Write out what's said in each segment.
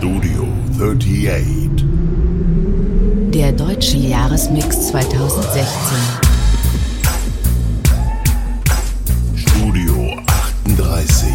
Studio 38. Der deutsche Jahresmix 2016. Studio 38.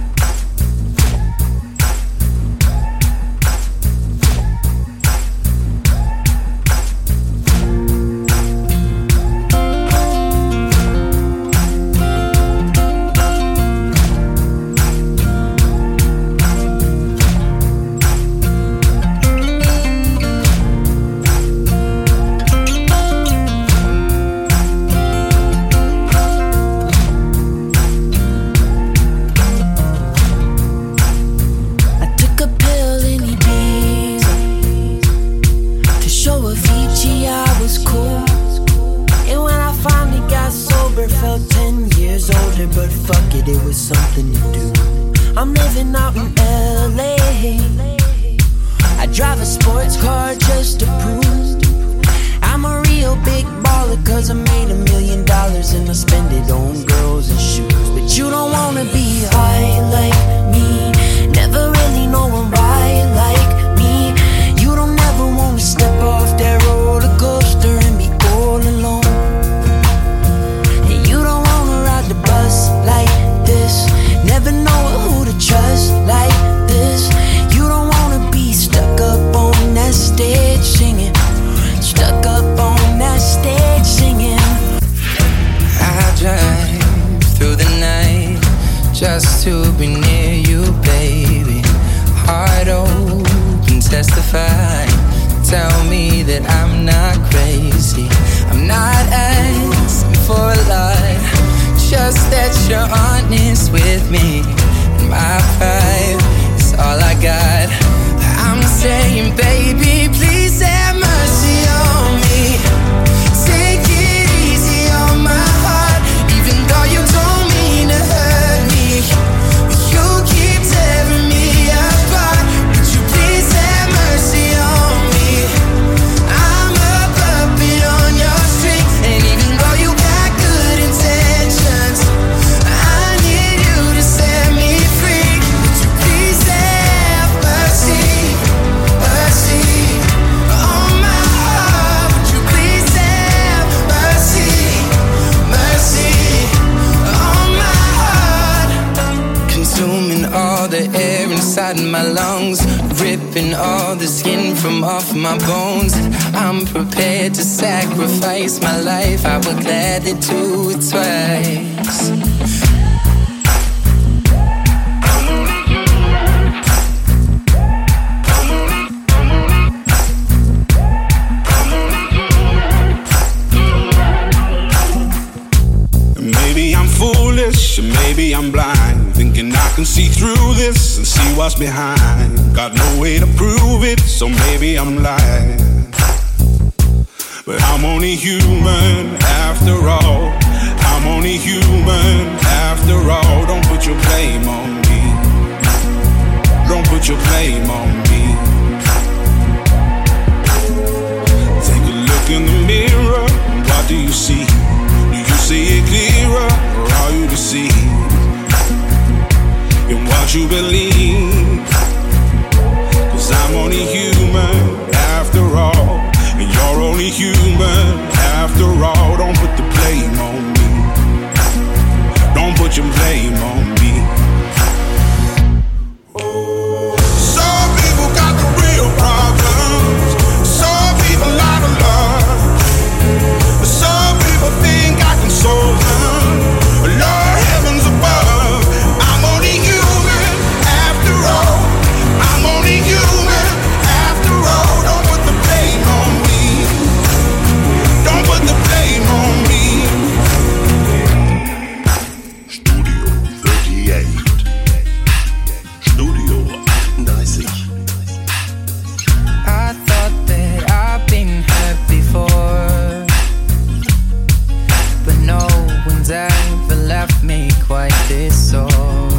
My lungs, ripping all the skin from off my bones. I'm prepared to sacrifice my life. I would gladly do it twice. Maybe I'm foolish, maybe I'm blind, thinking I can see through this and see what's behind. Got no way to prove it, so maybe I'm lying. But I'm only human after all. I'm only human after all. Don't put your blame on me. Don't put your blame on me. Take a look in the mirror, what do you see? Do you see it clearer, or are you deceived in what you believe? 'Cause I'm only human after all, and you're only human after all. Don't put the blame on me. Don't put your blame on me. Some people got the real problems. Some people out of love. Some people think I can solve them. Lord, heavens above, I'm only human after all. I'm only human after all. Don't put the blame on me. Don't put the blame on me. Studio 38. Studio 38. I thought that I've been hurt before, but no one's ever left me quite this sore.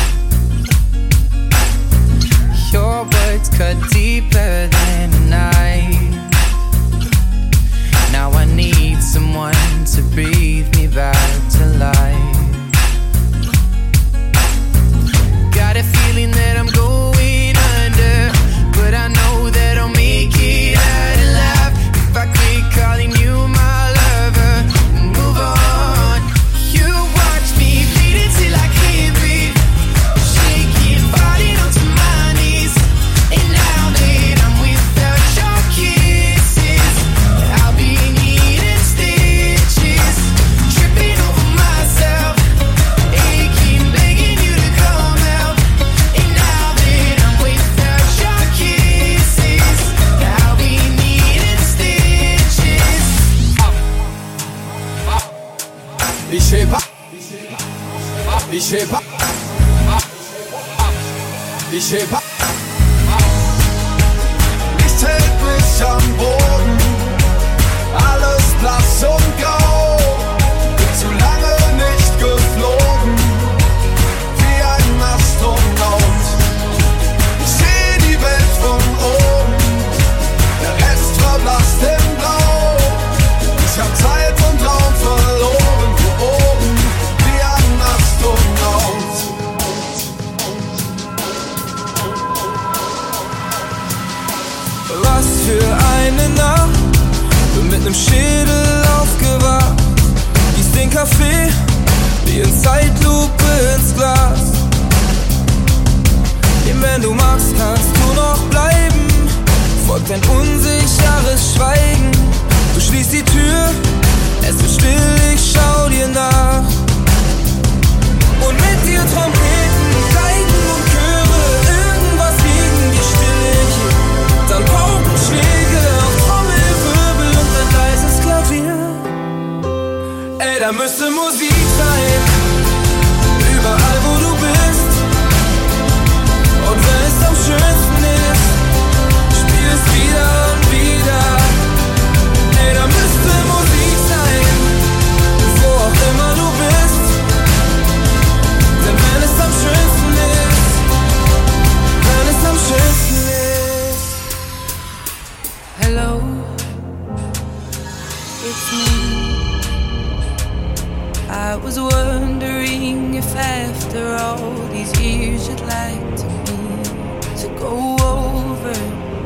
Your words cut deeper than a knife. Now I need someone to breathe me back to life. Got a feeling that I'm going under. heb ab. Ich heb ab. Nichts hält mich am Boden. Alles blass und grau. Bin zu lange nicht geflogen. Wie ein Astronaut. Ich seh die Welt von oben. Der Rest verblasst in Blau. Ich hab Zeit und Raum verloren. Hier oben wie ein Astronaut. Was für eine Nacht. Bin mit nem Schädel aufgewacht. Gieß den Kaffee wie in Zeitlupe ins Glas. Denn wenn du magst, kannst du noch bleiben. Folgt ein unsicheres Schweigen. Du schließt die Tür, es wird still, ich schau dir nach. Und mit dir Trompeten, Geige und Chöre. Irgendwas gegen die Stille hier. Dann Paukenschläge auf Trommelwirbel und ein leises Klavier. Ey, da müsste Musik sein, überall wo du bist. Und wenn es am schönsten ist, spiel es wieder und wieder. Ey, da müsste Musik sein, wo auch immer du bist. Denn wenn es am schönsten ist, wenn es am schönsten ist. Hello, it's me. I was wondering if after all these years you'd like me to go over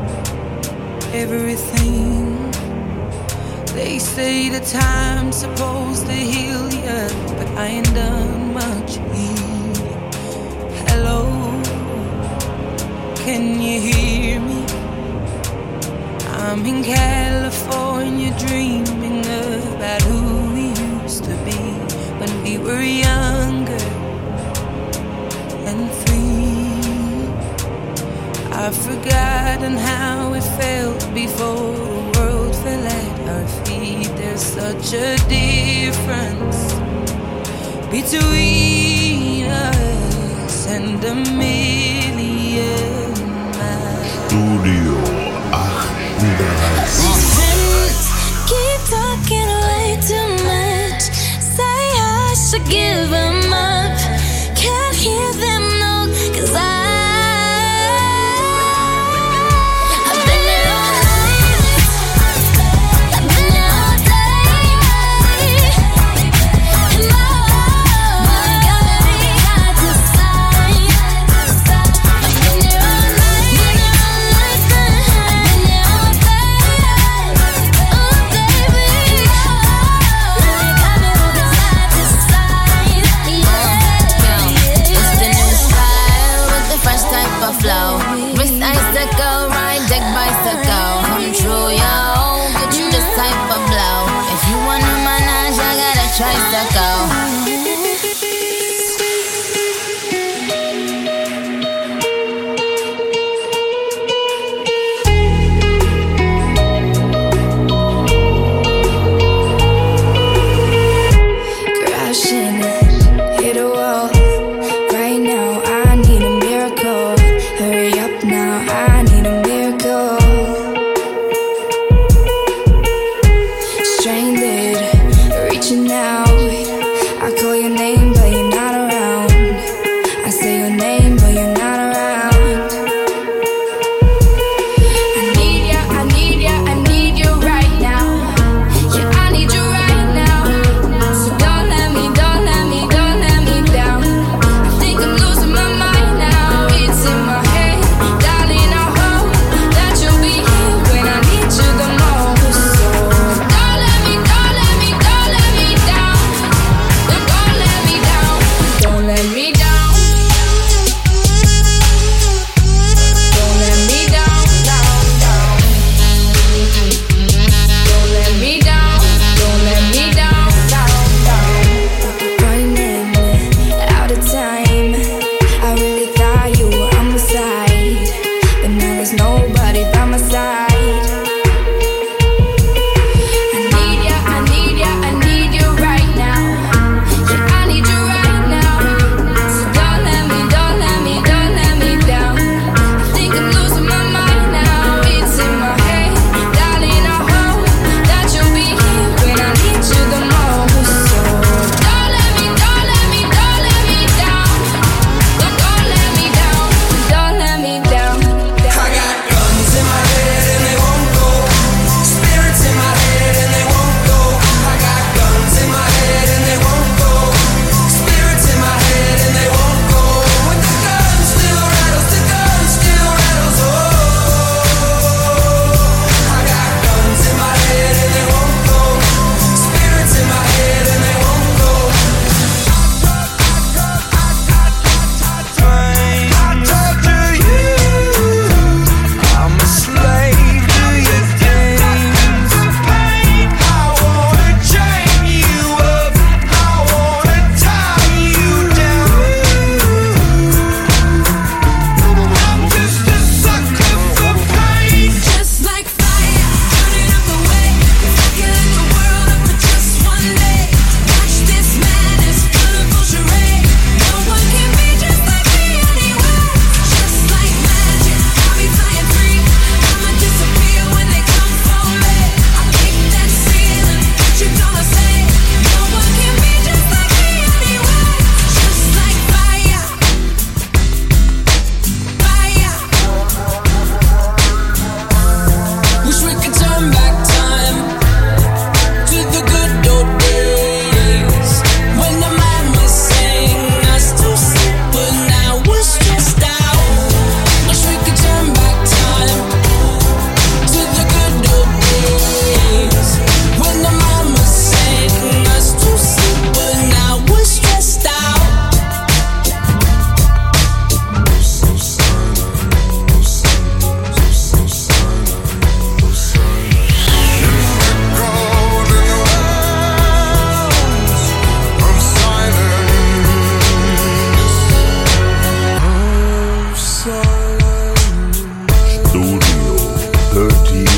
everything. They say the time's supposed to heal ya, but I ain't done much healing. Hello, can you hear me? I'm in California dreaming about who we used to be when we were younger and free. I've forgotten how it felt before the world fell at our feet. There's such a difference between us and a million miles. Studio 38. Keep talking way too much. Say I should give them up. Can't hear them no, 'cause I've been there all night. I've been there all day. And my God, we got to decide. I've been there all night. Been there all night. I've been there all day. Oh baby, now you got me on the side to side.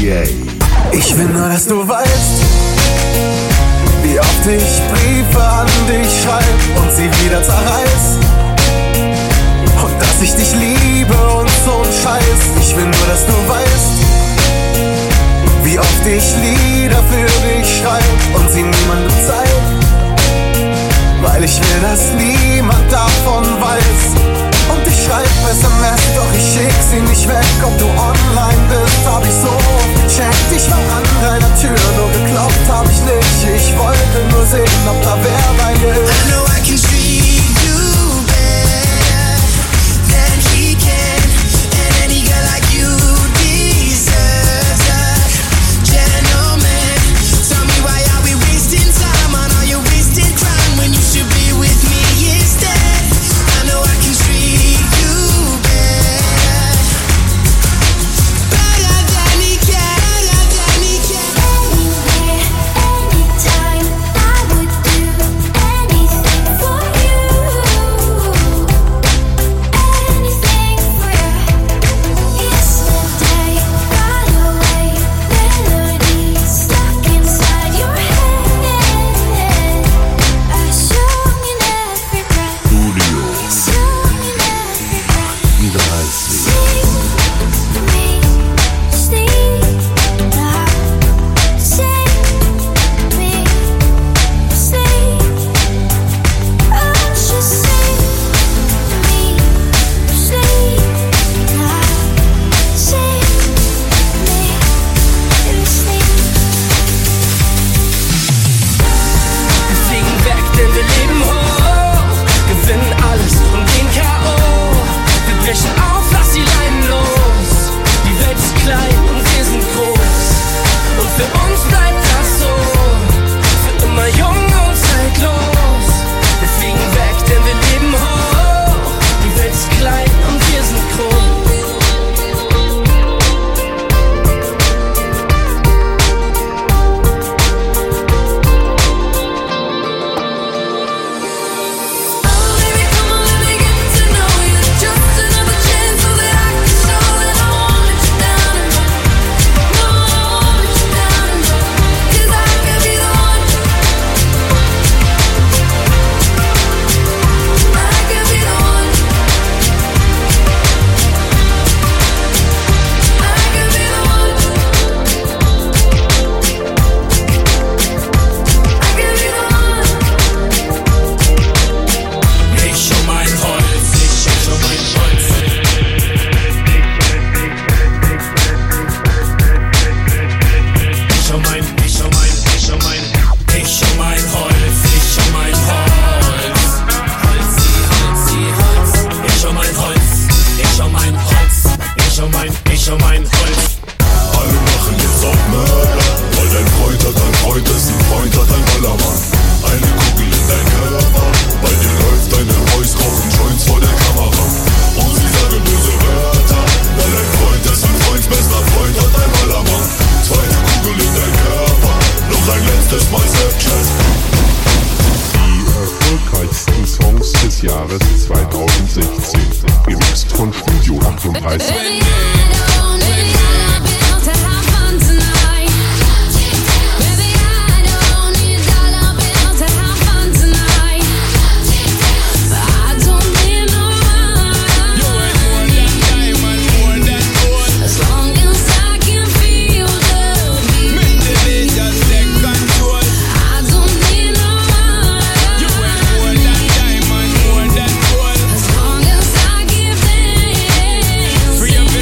Ich will nur, dass du weißt, wie oft ich Briefe an dich schreib und sie wieder zerreiß. Und dass ich dich liebe und so ein Scheiß. Ich will nur, dass du weißt, wie oft ich Lieder für dich schreib und sie niemandem zeig. Weil ich will, dass niemand davon weiß. Und ich schreib SMS, doch ich schick sie nicht weg. Ob du online bist, hab ich so oft gecheckt. Ich war an deiner Tür, nur geklopft hab ich nicht. Ich wollte nur sehen, ob da wer bei dir ist. I know I can treat you better than he can, and any girl like you deserves a gentleman. Tell me, why are we wasting time on all your wasted crime when you should be with me instead? I know I can treat you better than he can, Anywhere, anytime, I would do anything for you. Anything for you. Yesterday, got away, melodies stuck inside your head. I sung in every breath, sung in every breath. Sing me, sleep now. Sing me, sleep. Oh, just sing me, sleep now. Sing me, sleep. Wir fliegen weg, denn wir leben hoch, gewinnen alles und gehen K.O. Wir brechen auf, lass die Leinen los. Die Welt ist klein und wir sind groß. Und für uns bleibt das so, für immer jung und zeitlos. Wir fliegen weg, denn wir leben hoch. Die Welt ist klein und wir sind groß. Oh baby, come on, let me get to know you. Just another chance so that I can show that I won't let you down and no, I won't let you down and 'cause I could be the one. I could be the one. I could be the one. I could be the one. Ich um mein Holz, ich um mein Holz. Ich um mein Holz, ich um mein Holz. Holzi, Holz. Ich um mein Holz, ich um mein Holz. Ich um mein Holz. Alle machen jetzt auf Mörder, weil dein Freund ist ein Freund, hat ein Ballermann. Eine Kugel in dein Körper, bei dir läuft deine Voice, rauchen Joints vor der Kamera. Und sie sagen böse Wörter, weil dein Freund ist ein Freund, bester Freund hat ein Ballermann. Zweite Kugel in dein Körper, noch ein letztes Mal Snapchat. Die erfolgreichsten Songs des Jahres 2016. Gemixt von Studio 38. Baby, I don't need dollar bills to have fun tonight. Baby, I don't need dollar bills to have fun tonight. I don't need no money. As long as I can feel the beat. I don't need no money. As long as I give them.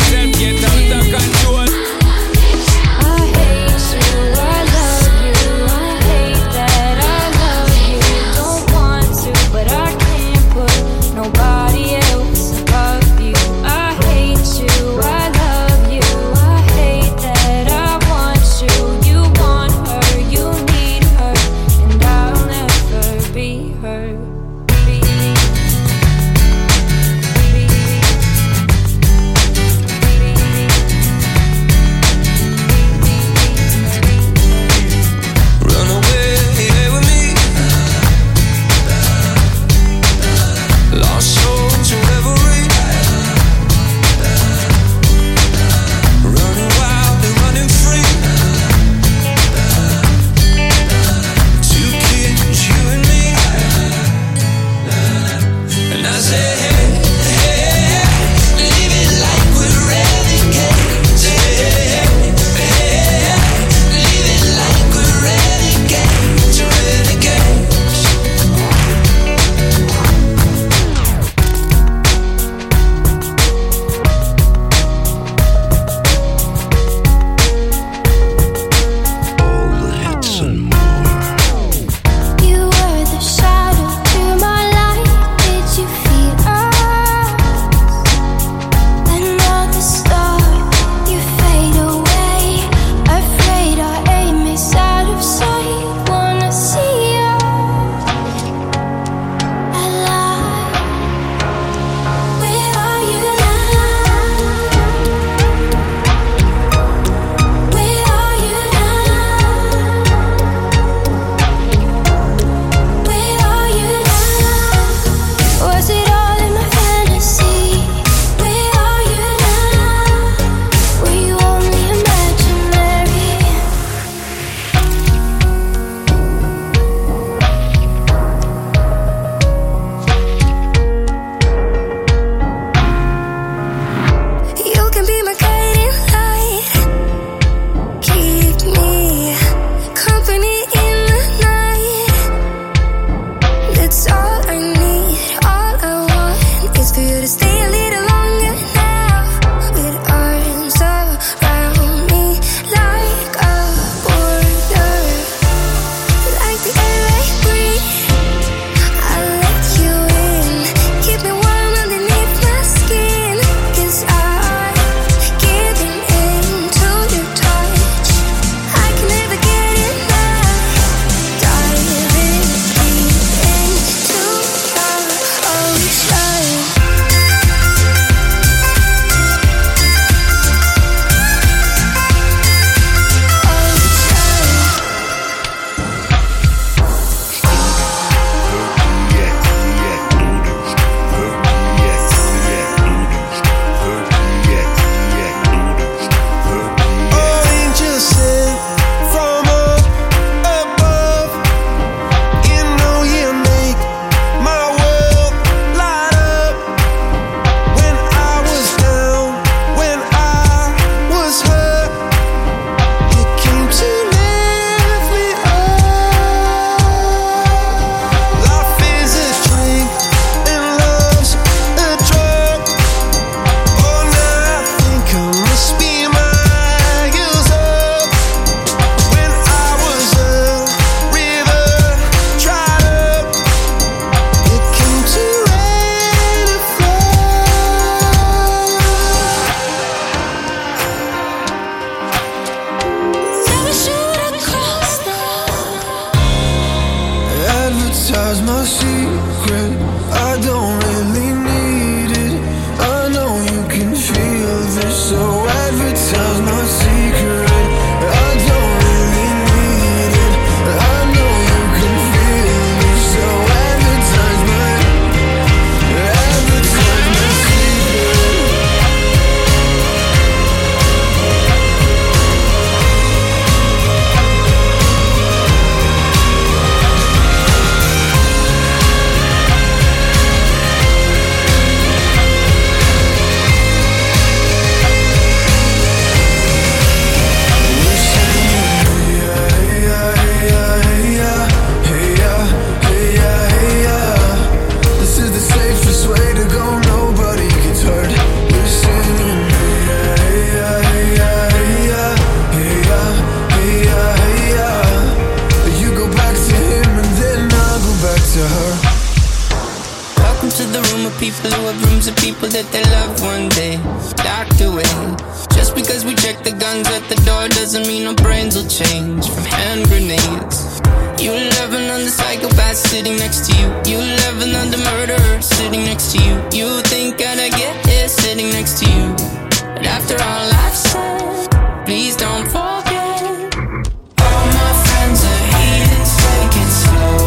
locked away. Just because we check the guns at the door doesn't mean our brains will change from hand grenades. You laughing on the psychopath sitting next to you. You laughing on the murderer sitting next to you. You think I'd get here sitting next to you. But after all I've said, please don't forget. All my friends are heathens, take it slow.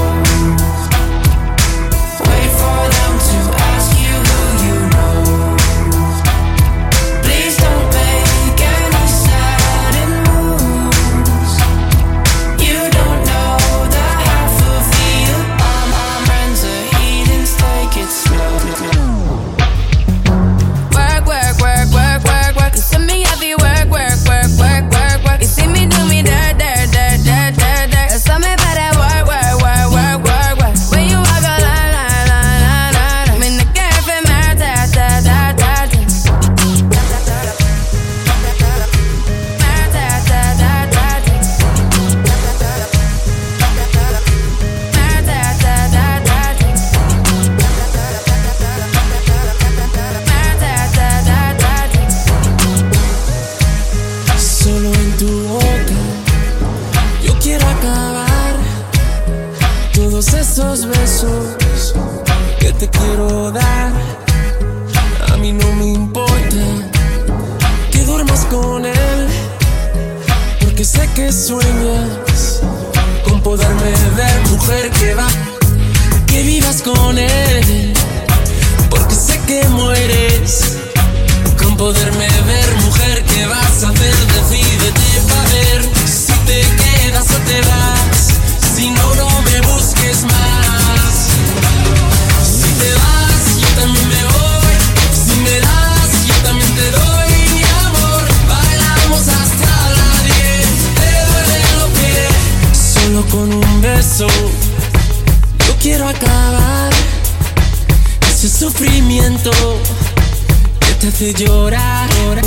Wait for them to ask you who you know. Please don't make any sudden moves. You don't know the half of you. All my friends are heathens, take it slow. Work, work, work, work, work, work. You see me heavy work, work, work, work, work, work. You see me do me dirt, dirt, dirt, dirt, dirt, dirt. There's something about that work, work, work, work, work, work. When you walk a line, line, line, line, line. I'm in the cafe, man, da, da, da, da, da. Solo en tu boca yo quiero acabar todos esos besos que te quiero dar. A mí no me importa que duermas con él, porque sé que sueñas con poderme ver, mujer que va, que vivas con él, porque sé que mueres con poderme ver, mujer, ¿qué vas a hacer? Decídete pa' ver si te quedas o te vas. Si no, no me busques más. Si te vas, yo también me voy. Si me das, yo también te doy mi amor. Bailamos hasta las 10. Te duele lo que solo con un beso yo quiero acabar ese sufrimiento que te hace llorar.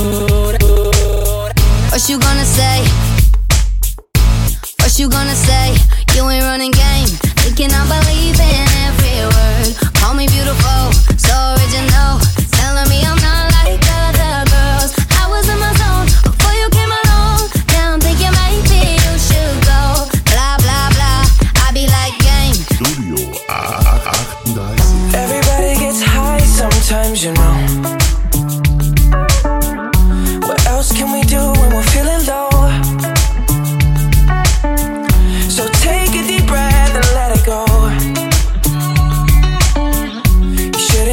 What you gonna say? What you gonna say? You ain't running game. They cannot believe in every word. Call me beautiful, so original. Telling me I'm not like other girls. I was in my zone before you came along. Now I'm thinking maybe you should go. Blah, blah, blah. I be like game. Studio 38. Everybody gets high sometimes, you know. What else can we do when we're feeling low? So take a deep breath and let it go. You shouldn't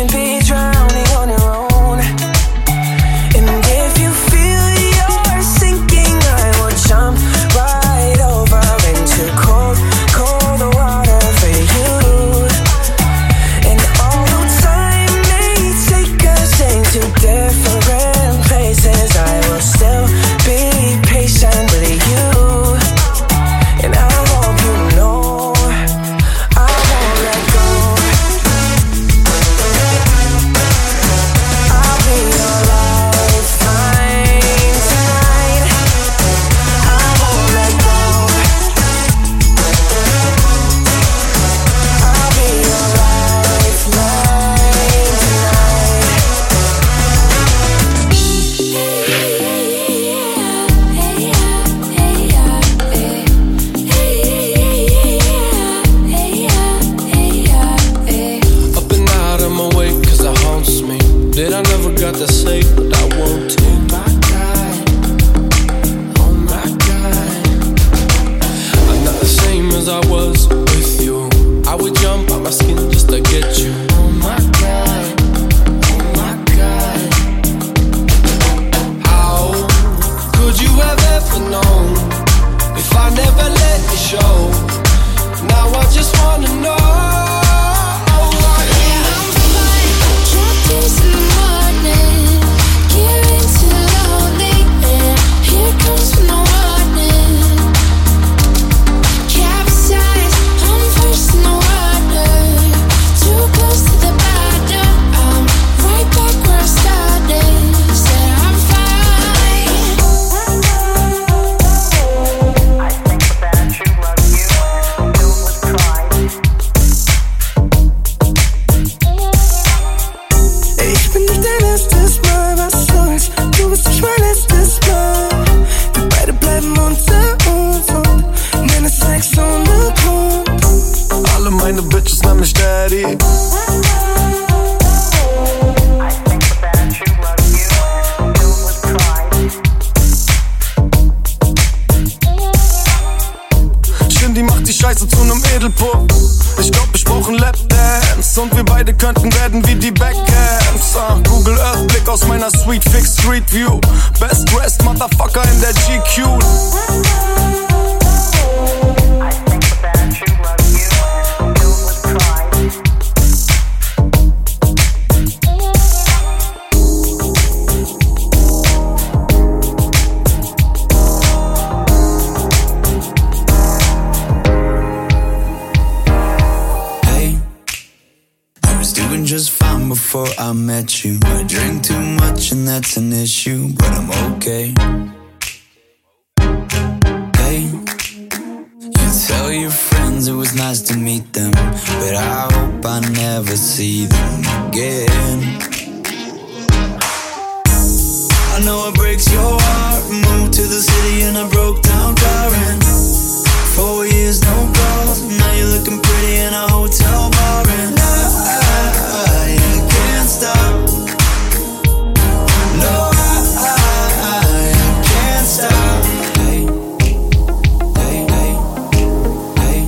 der Sweet Fix Street View. Best dressed Motherfucker in der GQ. Just fine before I met you. I drink too much and that's an issue, but I'm okay. Hey, you tell your friends it was nice to meet them, but I hope I never see them again. I know it breaks your heart. Moved to the city and I broke down crying. 4 years, no calls. Now you're looking pretty in a hotel bar, and I can't stop. No, I can't stop. Hey, hey, hey, hey.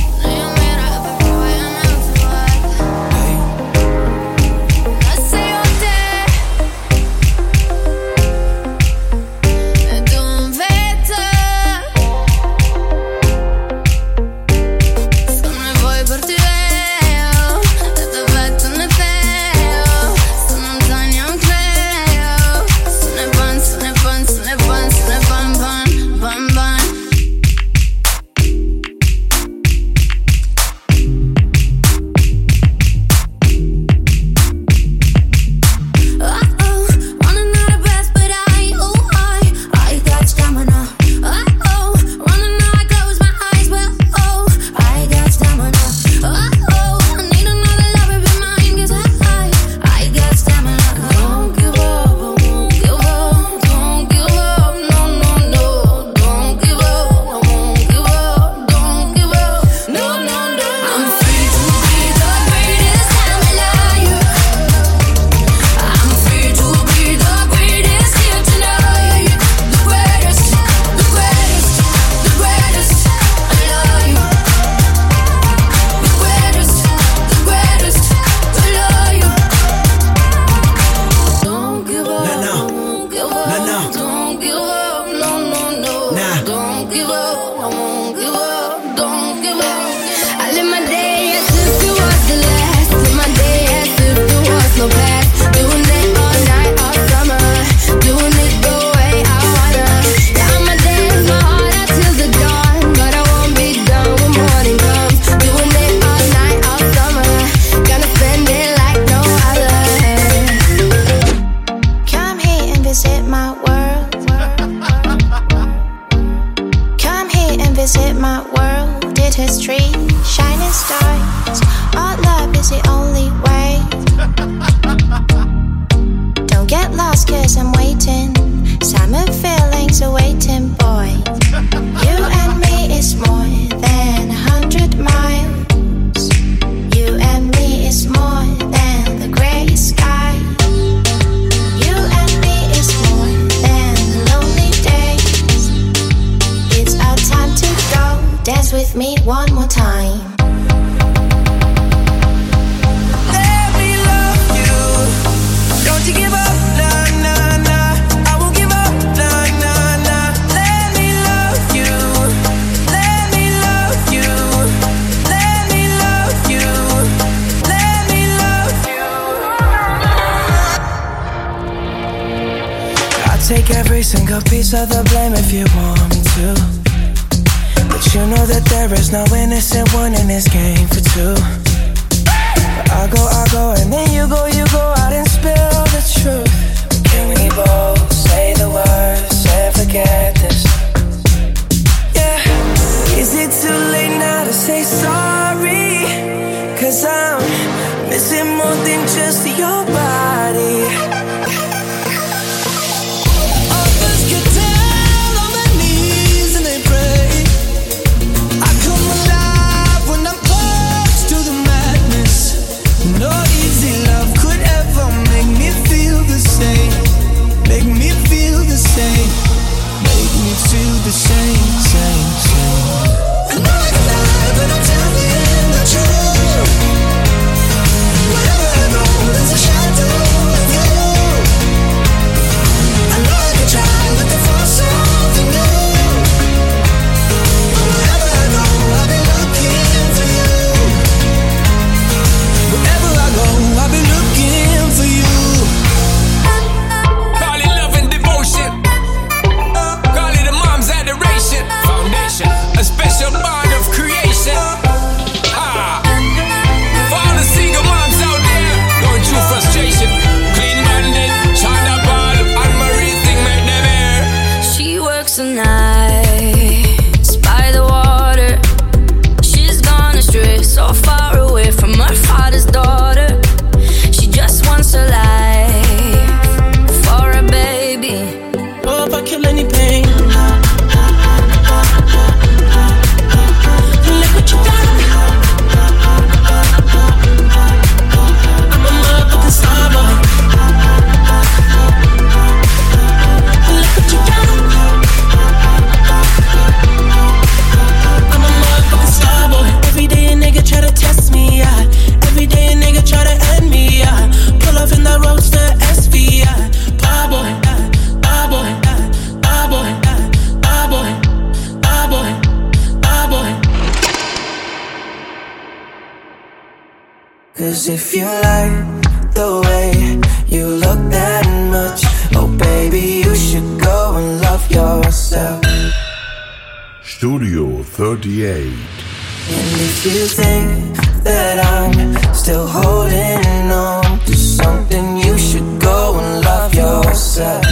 Take every single piece of the blame if you want me to, but you know that there is no innocent one in this game for two. But I go, and then you go out and spill the truth. Can we both say the words and forget this? Yeah, is it too late now to say sorry? 'Cause I'm missing more than just your body. knows if you like the way you look that much. Oh baby, you should go and love yourself. Studio 38. And if you think that I'm still holding on to something, you should go and love yourself.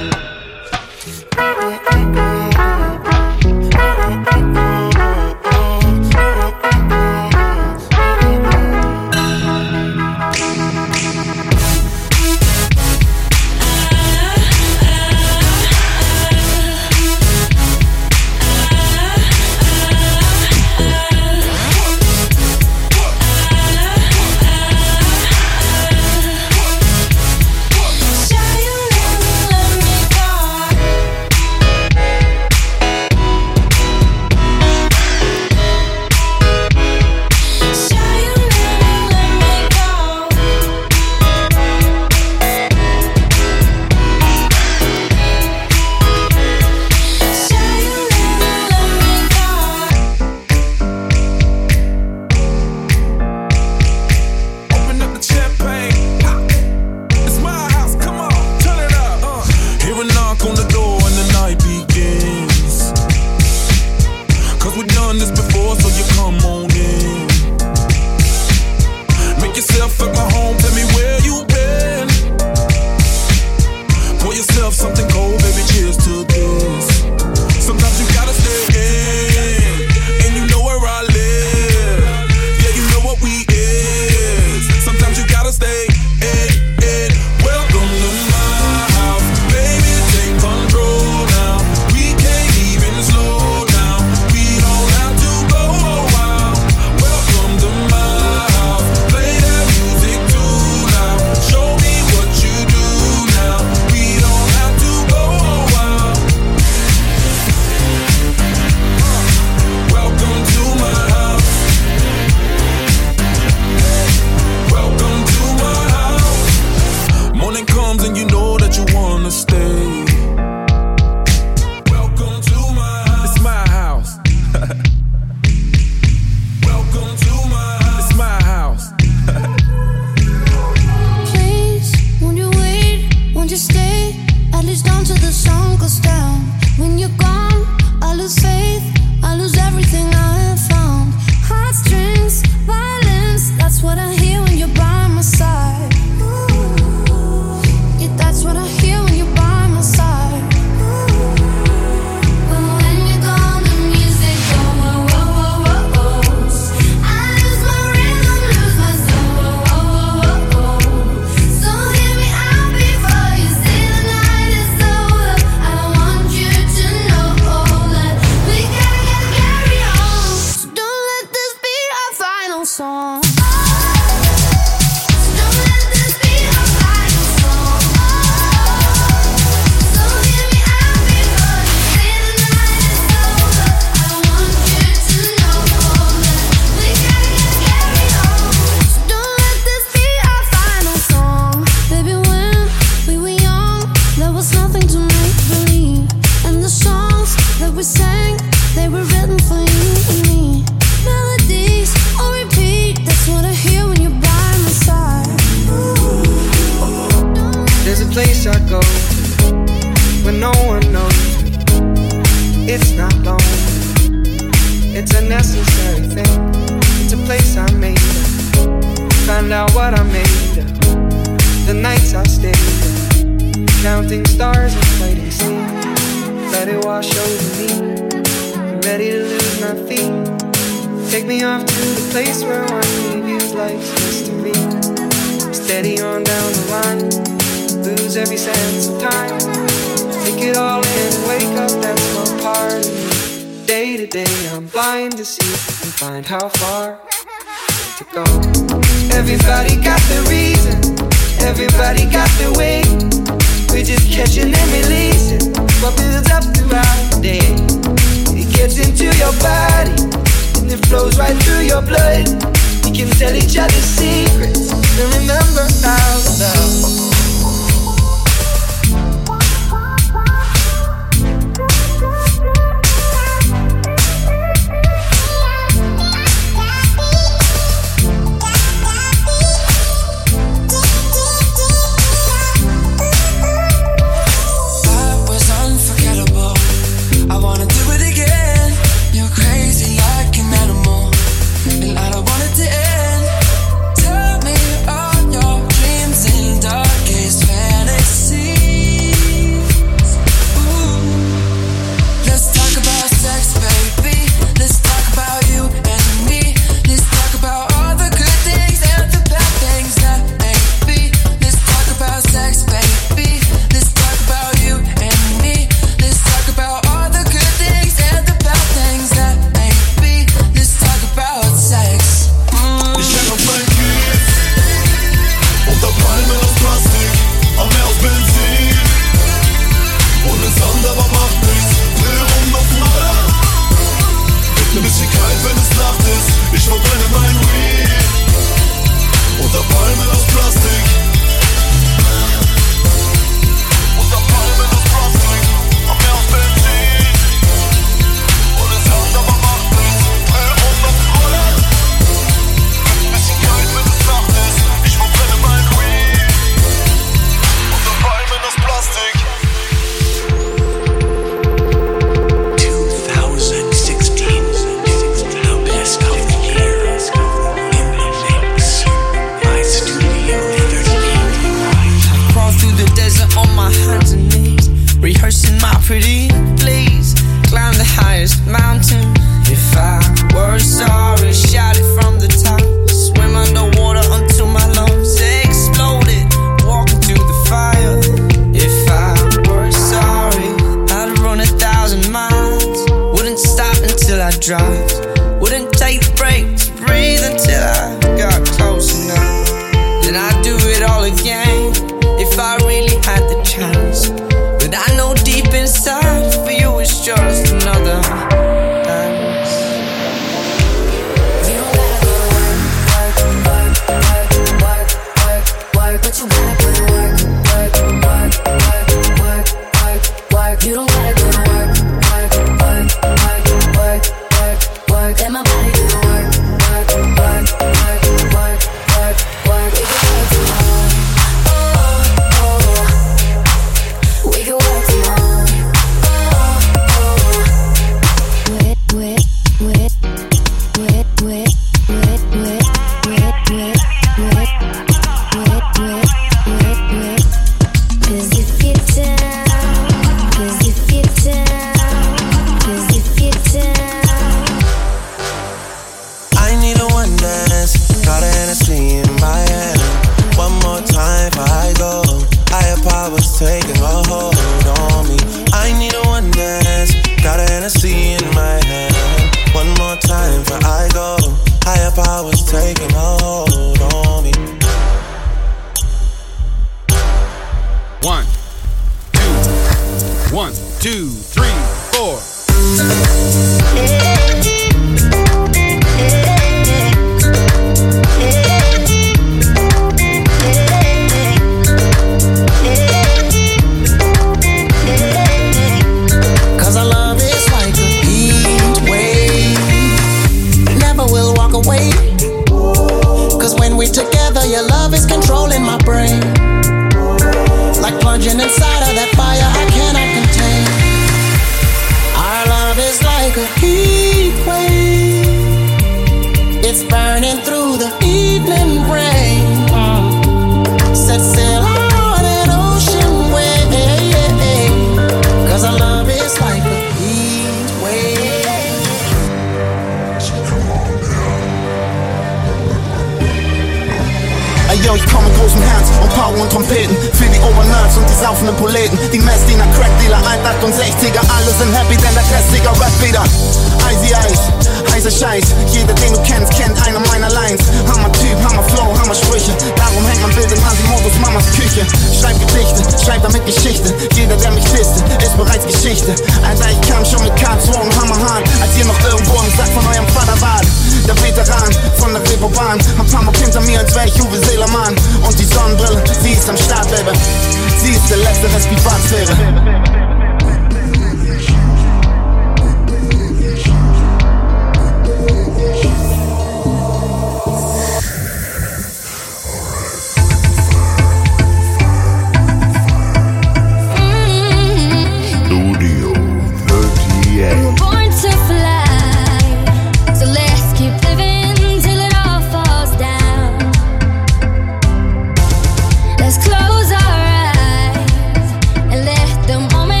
Let's close our eyes and let the moment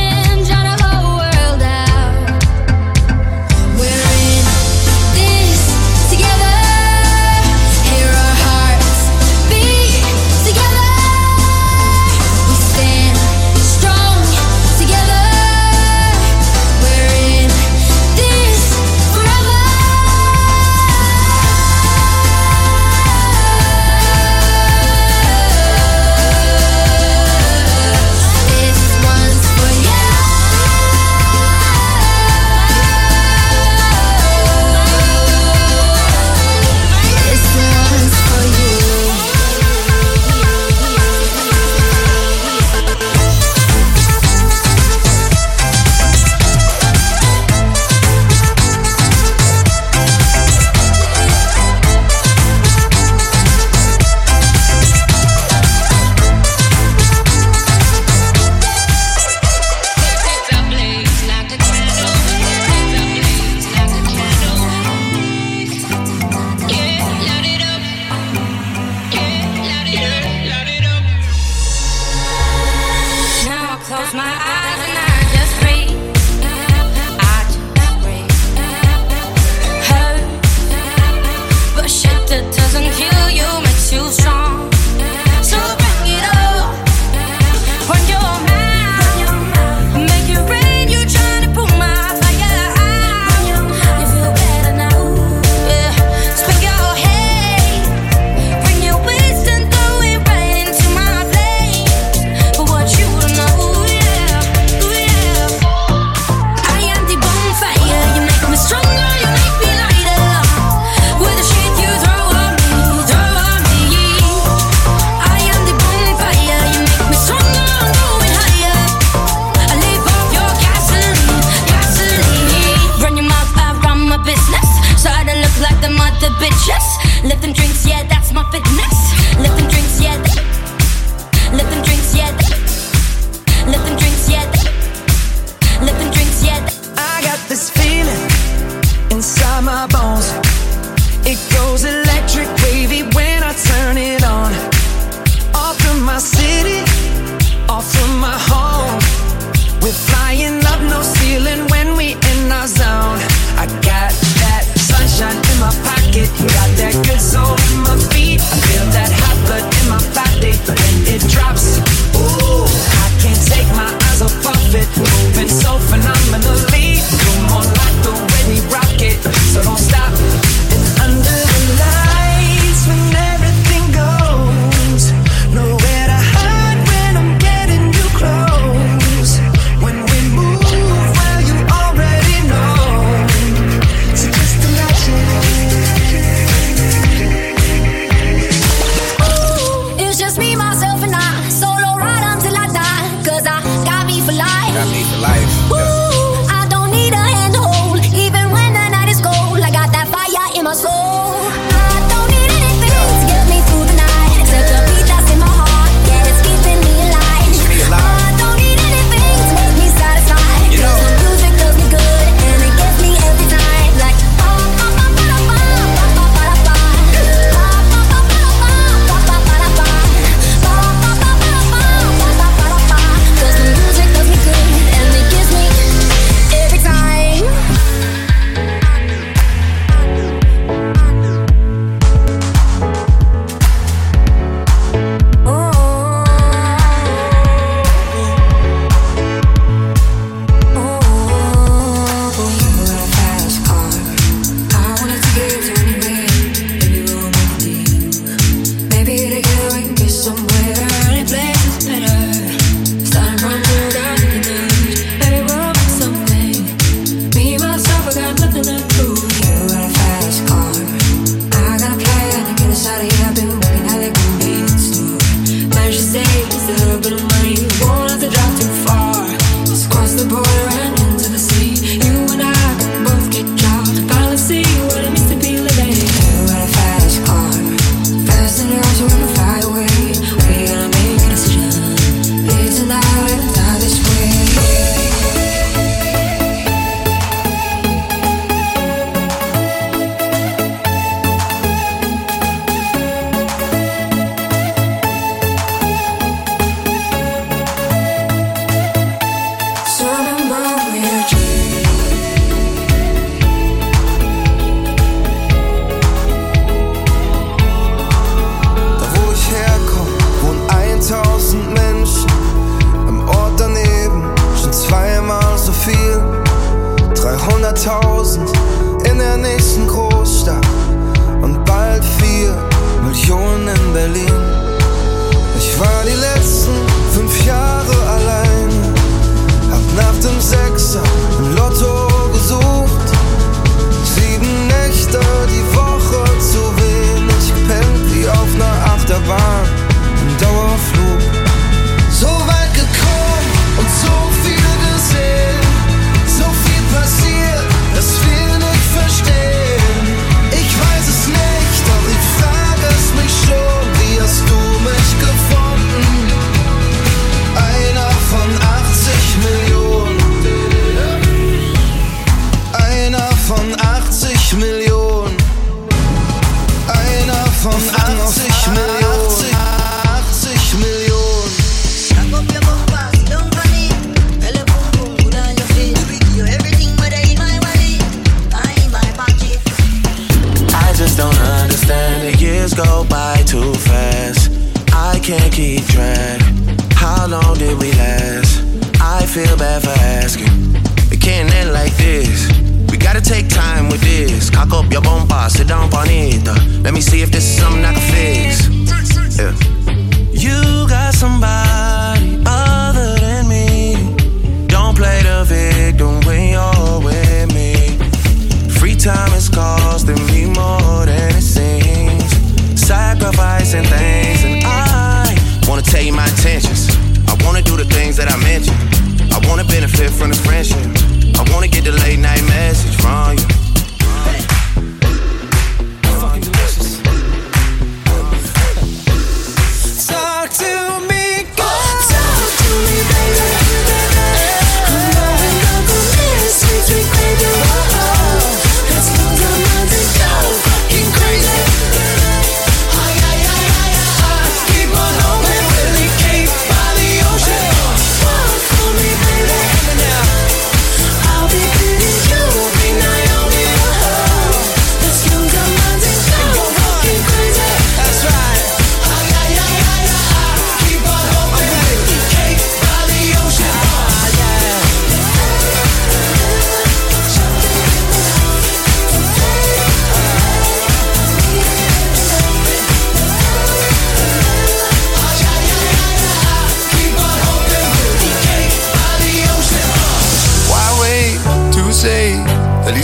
the bitches. Lift them drinks, yeah, that's my fitness. Lift them drinks, yeah. Lift them drinks, yeah. Lift them drinks, yeah. Lift them drinks, yeah. I got this feeling inside my bones. It goes electric wavy when I turn it on. Off from my city, off from my home. We're flying up, no ceiling when we in our zone. I got that sunshine in my pocket, got that good soul in my feet. I feel that hot blood in my body when it drops. Ooh, I can't take my eyes off of it, moving so phenomenally. Come on, like the way we rock it, so don't stop. And under the lights, when everything goes, nowhere to hide when I'm getting you close. When we move, well, you already know. So just imagine. Ooh, it's just me, myself, and I. Solo ride until I die. Cause I got me for life. Got me for life. Ooh, I don't need a hand to hold. Even when the night is cold, I got that fire in my soul. I don't need anything to get me through the night. Except the beat that's in my heart. Yeah, it's keeping me alive. I don't need anything to make me satisfied. Cause the music does me good and it gets me every time. Like cause the music does me good and it gives me every time.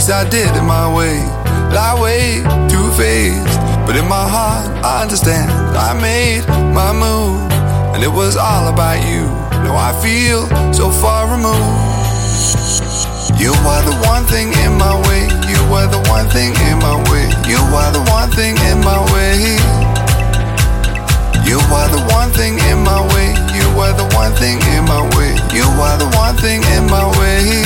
guess I did it my way. Lie way too faced, but in my heart I understand. I made my move, and it was all about you. Now I feel so far removed. You were the one thing in my way. You were the one thing in my way. You were the one thing in my way. You were the one thing in my way. You were the one thing in my way. You were the one thing in my way.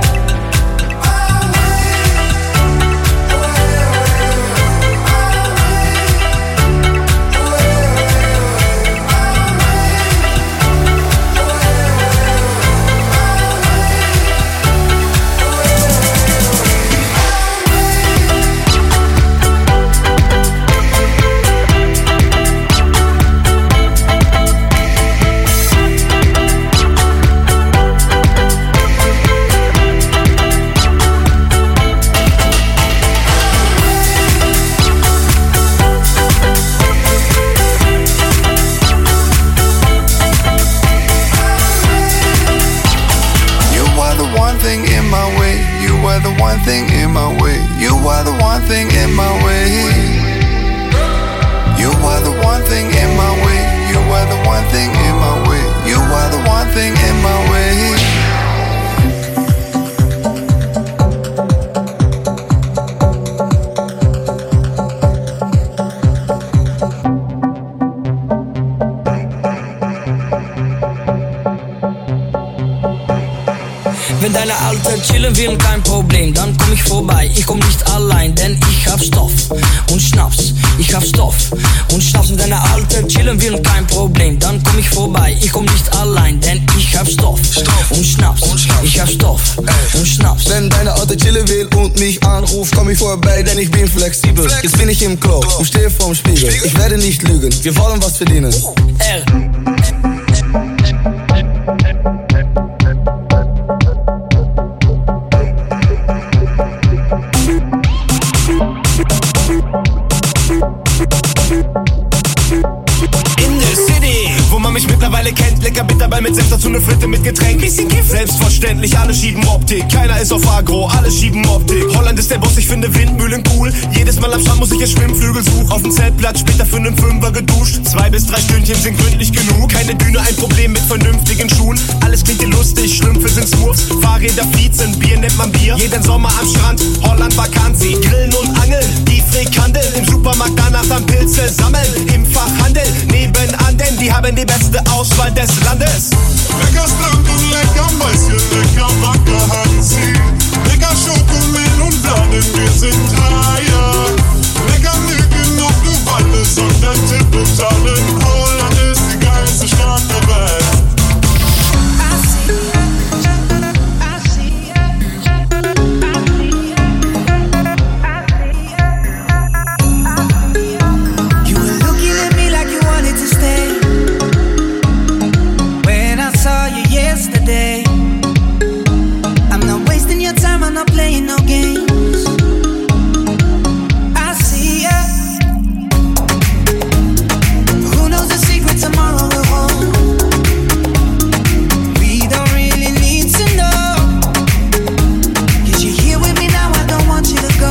Wenn deine Alte chillen will, kein Problem, dann komm ich vorbei. Ich komm nicht allein, denn ich hab Stoff und Schnaps. Ich hab Stoff und Schnaps. Wenn deine Alte chillen will, kein Problem, dann komm ich vorbei. Ich komm nicht allein, denn ich hab Stoff und Schnaps. Ich hab Stoff und Schnaps. Wenn deine Alte chillen will und mich anruft, komm ich vorbei, denn ich bin flexibel. Jetzt bin ich im Club und stehe vorm Spiegel. Ich werde nicht lügen, wir wollen was verdienen. Mittlerweile kennt, lecker Bitterball mit Senf, dazu ne Fritte mit Getränk. Bisschen Gift, selbstverständlich, alle schieben Optik. Keiner ist auf Agro, alle schieben Optik. Holland ist der Boss, ich finde Windmühlen cool. Jedes Mal am Strand muss ich jetzt Schwimmflügel suchen. Auf dem Zeltplatz später für nen Fünfer geduscht. 2 bis 3 Stündchen sind gründlich genug. Keine Düne, ein Problem mit vernünftigen Schuhen. Alles klingt dir lustig, Schlümpfe sind Smurfs. Fahrräder fließen, Bier nennt man Bier. Jeden Sommer am Strand, Holland Vakanzi. Grillen und Angeln, die Frikandel. Im Supermarkt danach dann Pilze sammeln. Im Fachhandel, nebenan, denn die haben die beste Auswahl des Landes. Lecker Strand und lecker Mäuschen, lecker Wacker hat sie. Lecker Schokomelonbladen, wir sind Dreier. Lecker Nügen auf du Walle, sondern Tippetalen. Holland ist die geilste Stadt der Welt. Yesterday, I'm not wasting your time, I'm not playing no games. I see ya. Who knows the secret tomorrow will hold? We don't really need to know. 'Cause you're here with me now, I don't want you to go.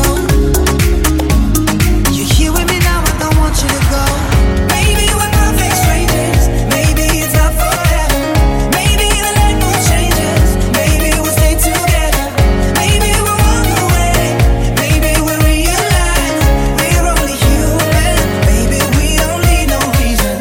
You're here with me now, I don't want you to go. Maybe we're perfect strangers, maybe it's not forever. Maybe the light will change us, maybe we'll stay together. Maybe we'll walk away, maybe we'll realize we're only human. Maybe we don't need no reason.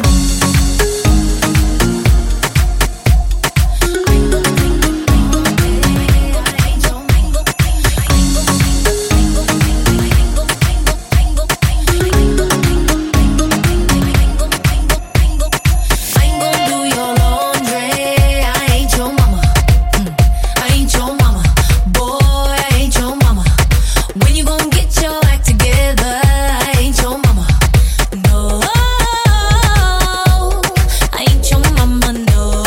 I ain't gon' do your laundry. I ain't your mama. I ain't your mama. Boy, I ain't your mama. When you gon' get your act together? I ain't your mama. No, I ain't your mama. No,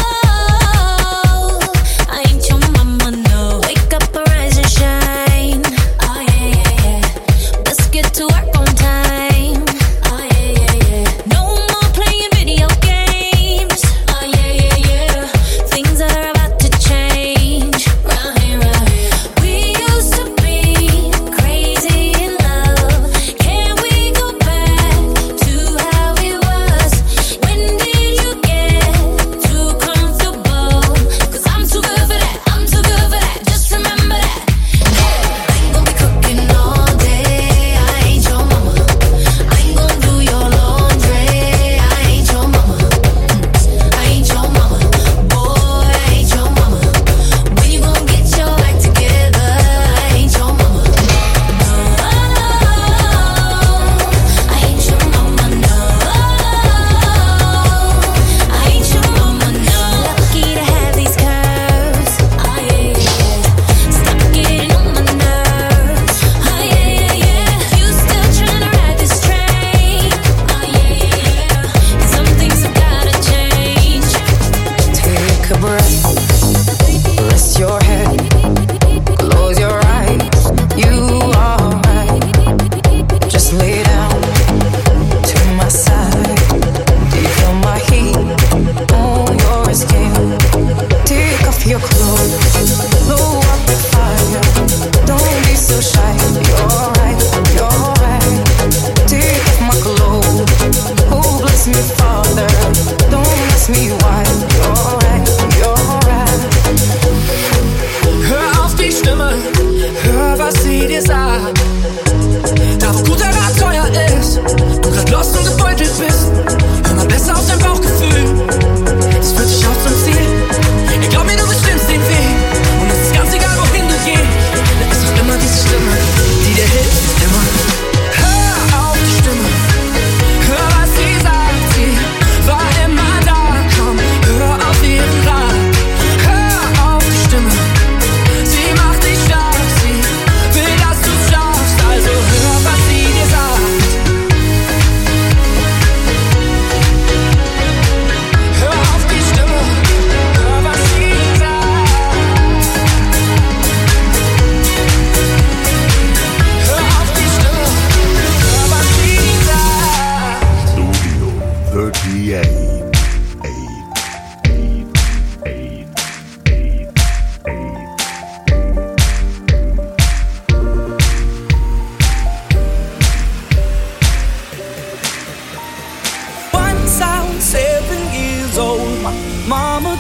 I ain't your mama. No, wake up, arise and shine. Oh yeah, yeah, yeah. Let's get to work on time. Oh yeah, yeah, yeah. No more playing video games. Oh yeah, yeah, yeah. Things are about to change. Right here, right here. We used to be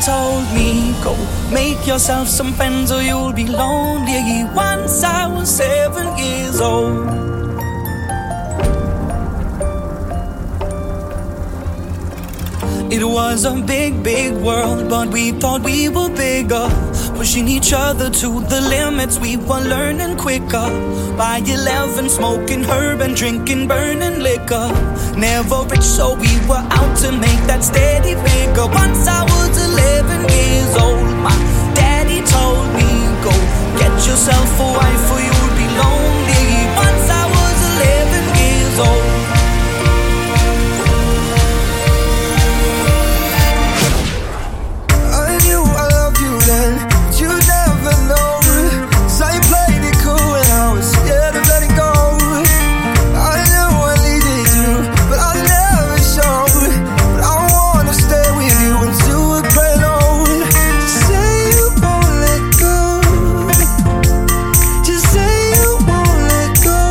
told me, go make yourself some friends or you'll be lonely. Once I was 7 years old. It was a big, big world, but we thought we were bigger. Pushing each other to the limits, we were learning quicker. By 11, smoking herb and drinking burning liquor. Never rich, so we were out to make that steady figure. Once I was 11 years old, my daddy told me, go get yourself a wife or you'll be lonely. Once I was 11 years old. You never know, so you played it cool when I was scared of letting go. I knew I needed you, but I never showed. But I wanna stay with you until we're grown old. Just say you won't let go. Just say you won't let go.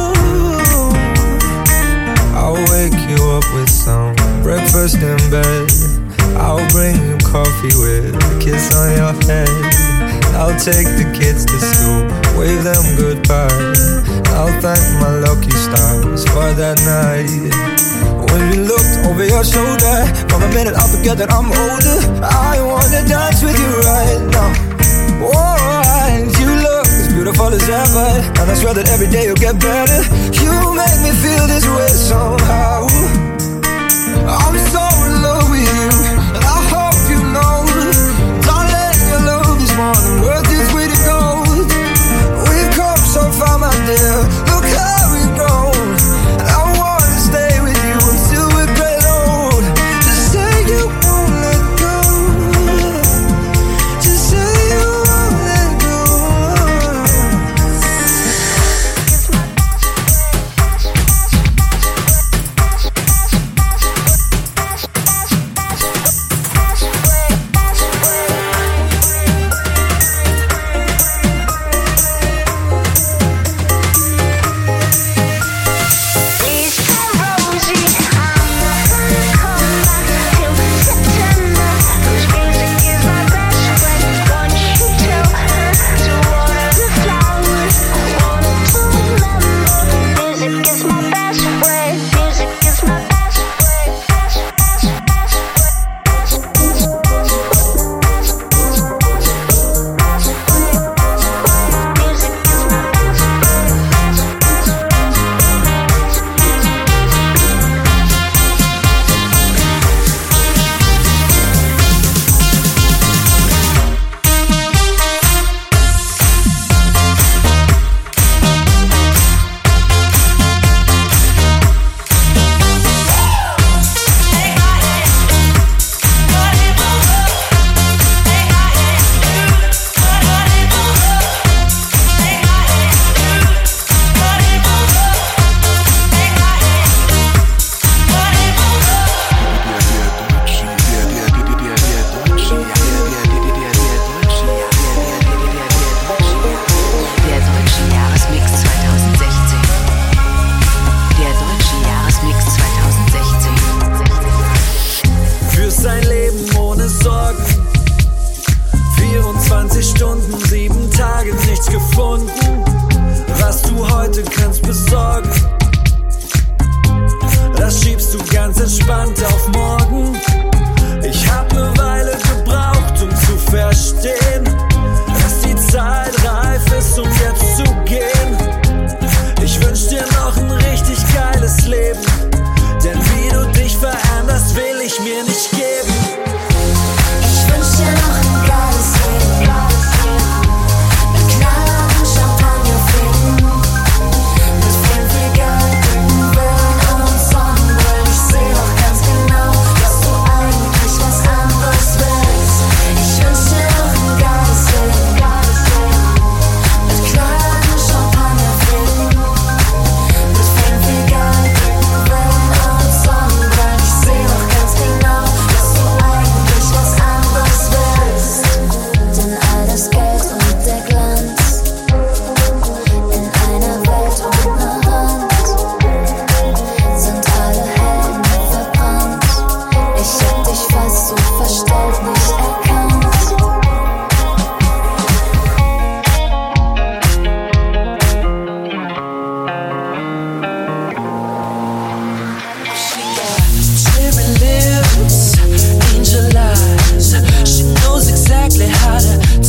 I'll wake you up with some breakfast in bed. I'll bring you coffee with a kiss on your head. I'll take the kids to school, wave them goodbye. I'll thank my lucky stars for that night. When you looked over your shoulder, for a minute I forget that I'm older. I wanna dance with you right now. Oh, and you look as beautiful as ever, and I swear that every day you'll get better. You make me feel this way somehow. I'm so in love with you, and I hope you know, darling, your love is more than worth its weight in gold. We've come so far, my dear, look how we've grown. And I wanna stay with you until we're great old. Just say you won't let go. Just say you won't let go.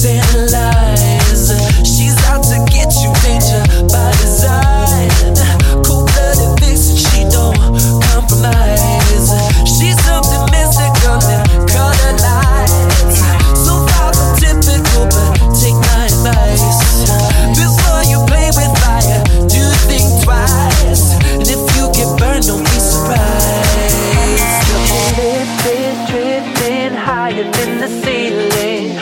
tantalize. She's out to get you, danger by design. Cold-blooded vixen, she don't compromise. She's something mystical and color lights. So far from typical, but take my advice. Before you play with fire, do think twice. And if you get burned, don't be surprised. Drifting higher than the ceiling.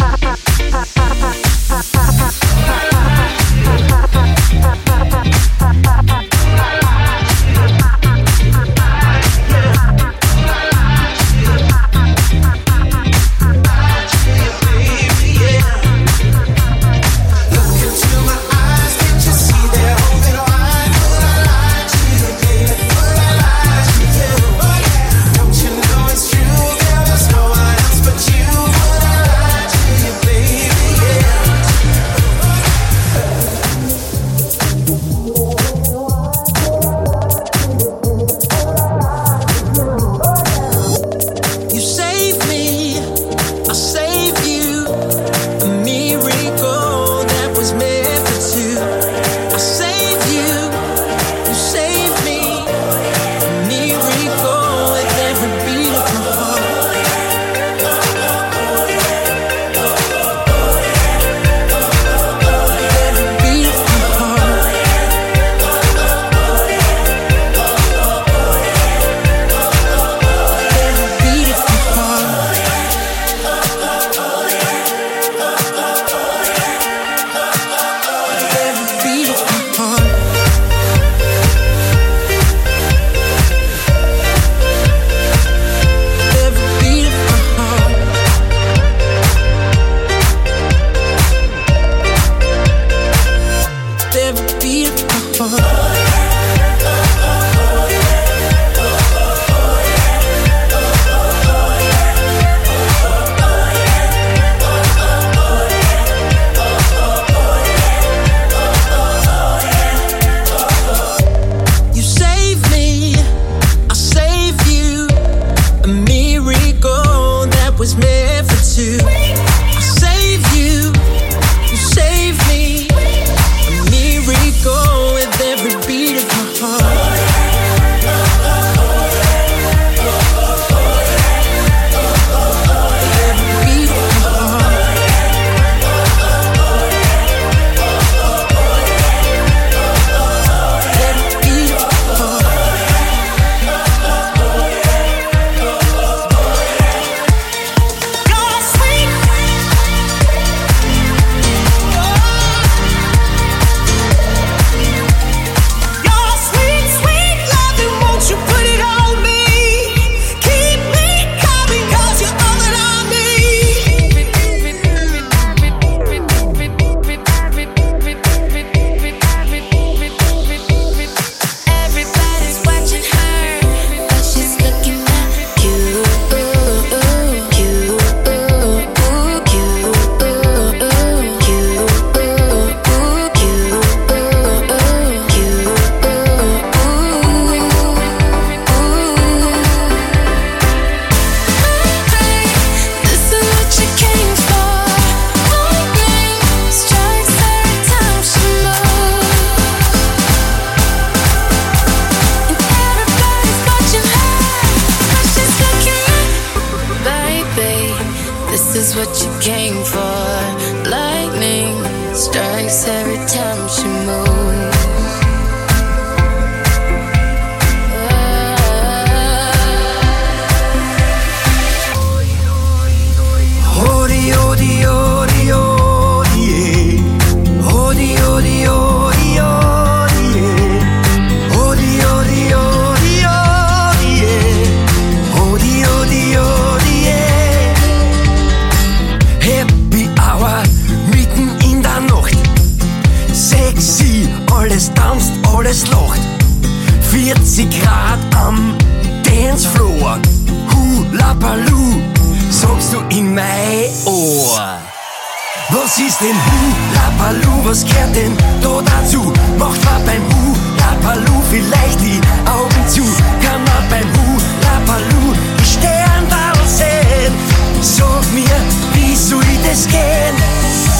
Was ist denn Hula Baloo? Was gehört denn da dazu? Macht man beim Hula Baloo vielleicht die Augen zu? Kann man beim Hula Baloo die Sternwarte sehen? Sag mir, wie soll das gehen?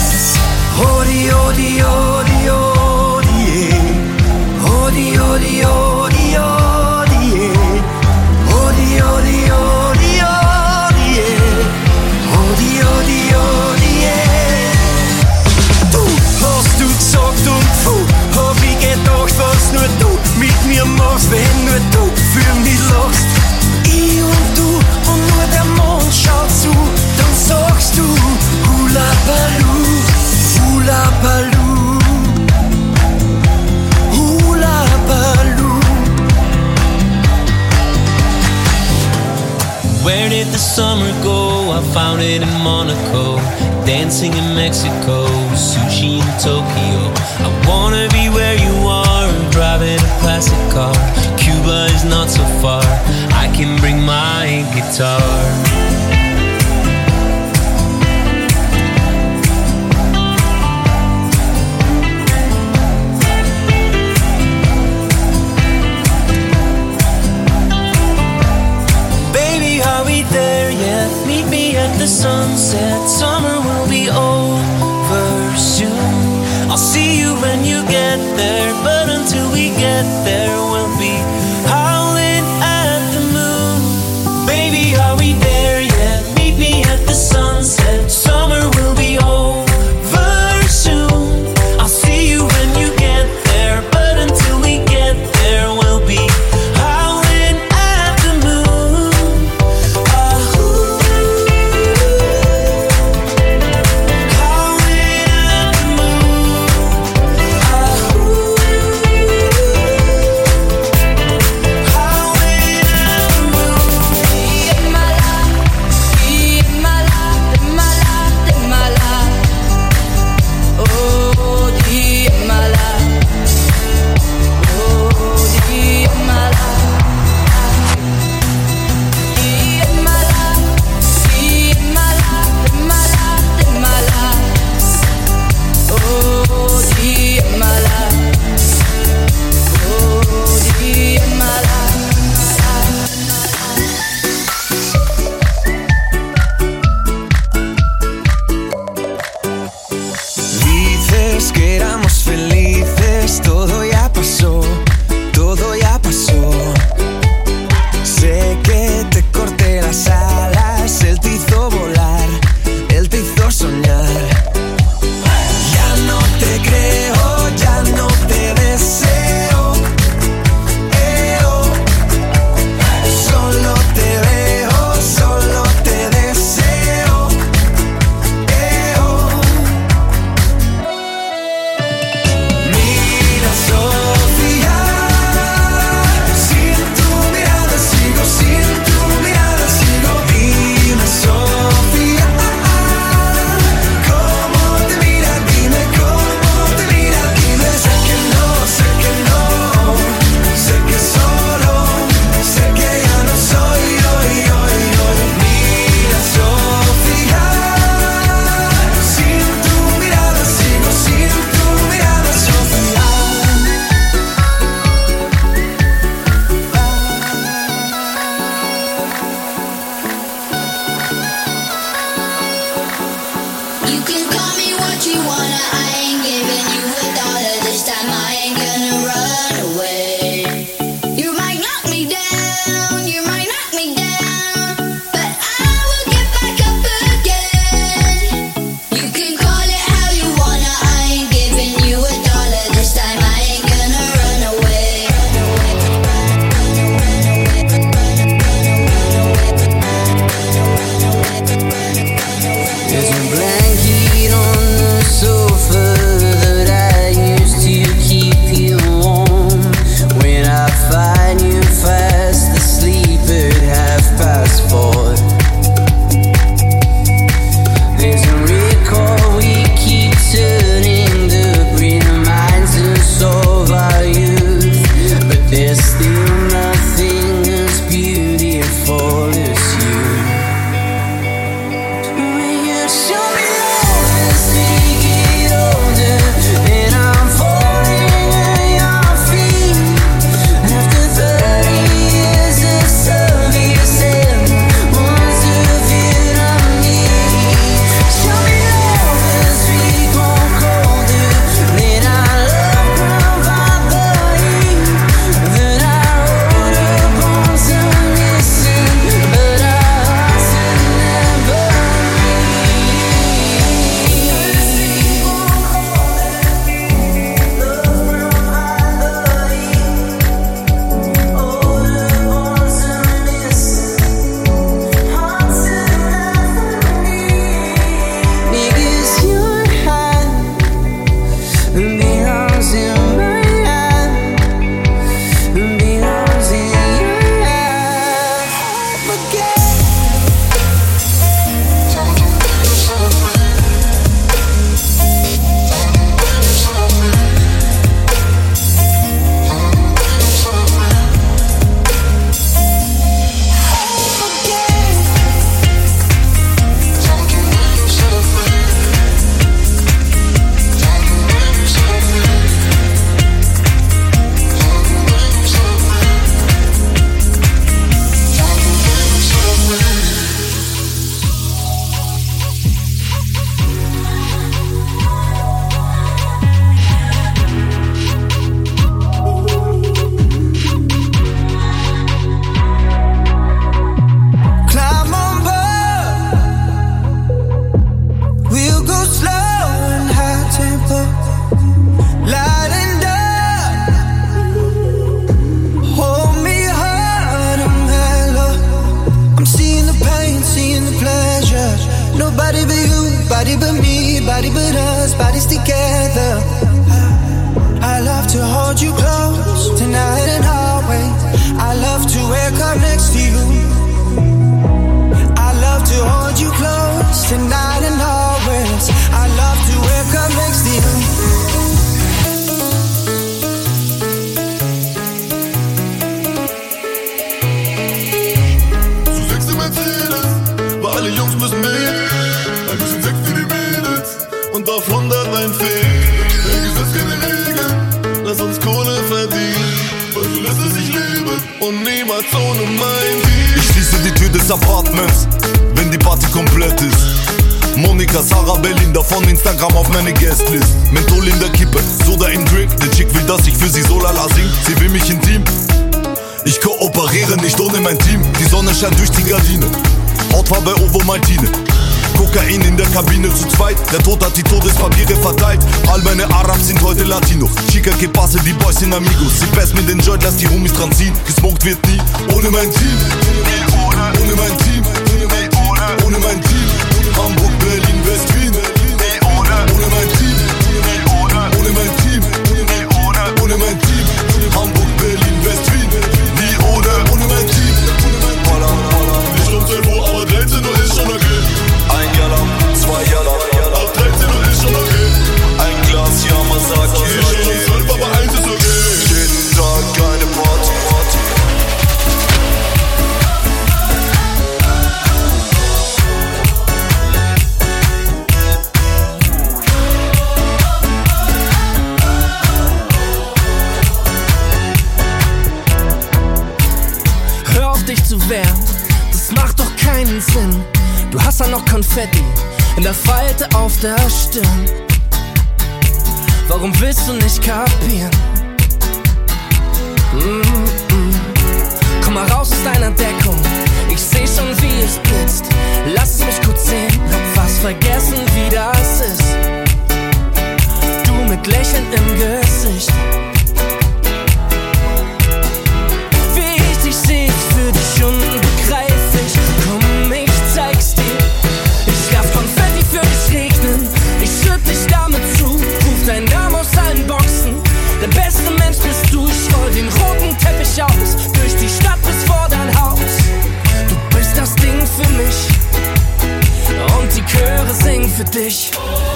Was, wenn nur du für mich lachst? Ich und du und nur der Mond schaut zu. Dann sagst du Hula Baloo, Hula Baloo, Hula Baloo. Where did the summer go? I found it in Monaco, dancing in Mexico, sushi in Tokyo. I wanna be where you are, driving a classic car. Cuba is not so far, I can bring my guitar. The sunset, summer will be over soon. I'll see you when you get there, but until we get there, we'll be howling at the moon. Baby, are we there yet? Meet me at the sunset, summer will be over soon. I'll see you when you get there, but until we get there, we'll be howling at the moon. bodies together. I love to hold you close tonight and always. I love to wake up next to you. I love to hold you close tonight and always. I love to wake up next to you. Zu sechs im Mercedes, weil alle Jungs müssen mit. Ein bisschen Sex für die Mädels und auf 100 ein Fake. Kein Gesetz, keine Regeln, lass uns Kohle verdienen. Weil du lässt es sich leben und niemals ohne mein Team. Ich schließe die Tür des Apartments, wenn die Party komplett ist. Monika, Sarah, Belinda von Instagram auf meine Guestlist. Menthol in der Kippe, Soda im Drink. Der Chick will, dass ich für sie so lala sing. Sie will mich intim. Ich kooperiere nicht ohne mein Team. Die Sonne scheint durch die Gardine. Hautfarbe Ovomaltine. Kokain in der Kabine zu zweit. Der Tod hat die Todespapiere verteilt. All meine Arabs sind heute Latino. Chica que pase, die Boys sind amigos. Sie pass mir den Joint, lass die Homies dran ziehen. Gesmoked wird nie ohne mein Team. Ohne mein Team. Ohne mein Team. Hamburg, Berlin, West-Wien. Ohne mein Team. Ohne mein Team. Ohne mein Team. Hamburg, Berlin, West-Wien. Nie ohne mein Team. Nicht um 12 Uhr, aber 13 Uhr ist schon okay. Ein Jaller, 2 Jaller. Ab 13 Uhr ist schon okay. Ein Glas Yamazaki. Ich schon um 12, aber 1 ist okay. Jeden Tag eine Party. Hör auf dich zu wehren, das macht doch keinen Sinn. Du hast ja noch Konfetti in der Falte auf der Stirn. Warum willst du nicht kapieren? Komm mal raus aus deiner Deckung, ich seh schon wie es blitzt. Lass es mich kurz sehen, hab fast vergessen wie das ist. Du mit Lächeln im Gesicht. Wie ich dich seh, für dich unbegreiflich. Komm, ich zeig's dir. Ich lass Konfetti für dich regnen. Ich schütt dich damit zu. Ruf deinen Namen aus allen Boxen. Der beste Mensch bist du. Ich roll den roten Teppich aus. Durch die Stadt bis vor dein Haus. Du bist das Ding für mich. Und die Chöre singen für dich.